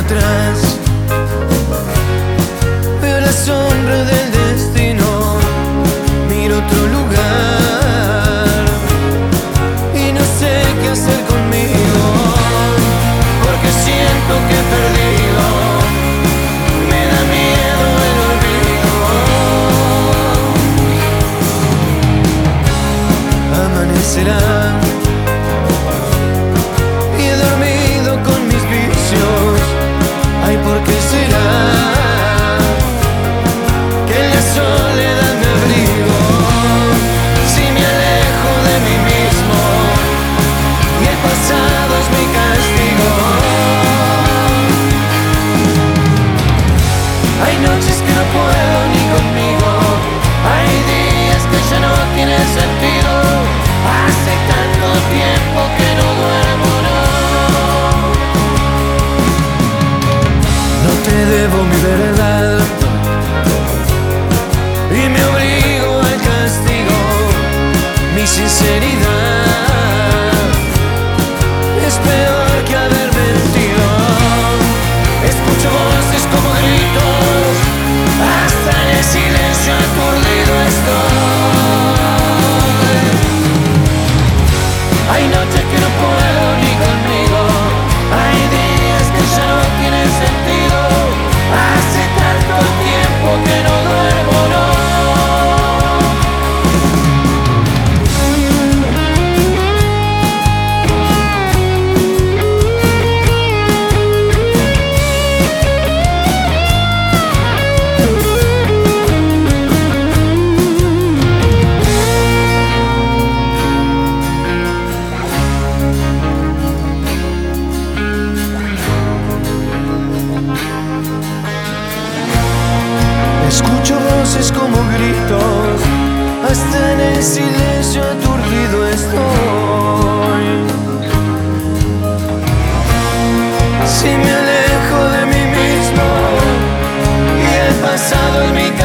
atrás. Veo la sombra del destino, miro otro lugar y no sé qué hacer conmigo, porque siento que he perdido. Me da miedo el olvido. Amanecerá y he dormido con mis vicios. Ay, ¿por qué será que en la soledad me abrigo? Si me alejo de mí mismo y el pasado es mi castigo. Hay noches que no puedo ni conmigo, hay días que ya no tienen sentido. Hace tanto tiempo que no duermo, no te debo mi verdad y me obligo al castigo. Mi sinceridad es peor que haber mentido. Escucho voces como gritos, hasta en el silencio aturdido estoy. Hay noches que no puedo ni conmigo, hay días que ya no tienen sentido. Hace tanto tiempo que no duermo, no. Escucho voces como gritos, hasta en el silencio aturdido estoy. Si me alejo de mí mismo y el pasado es mi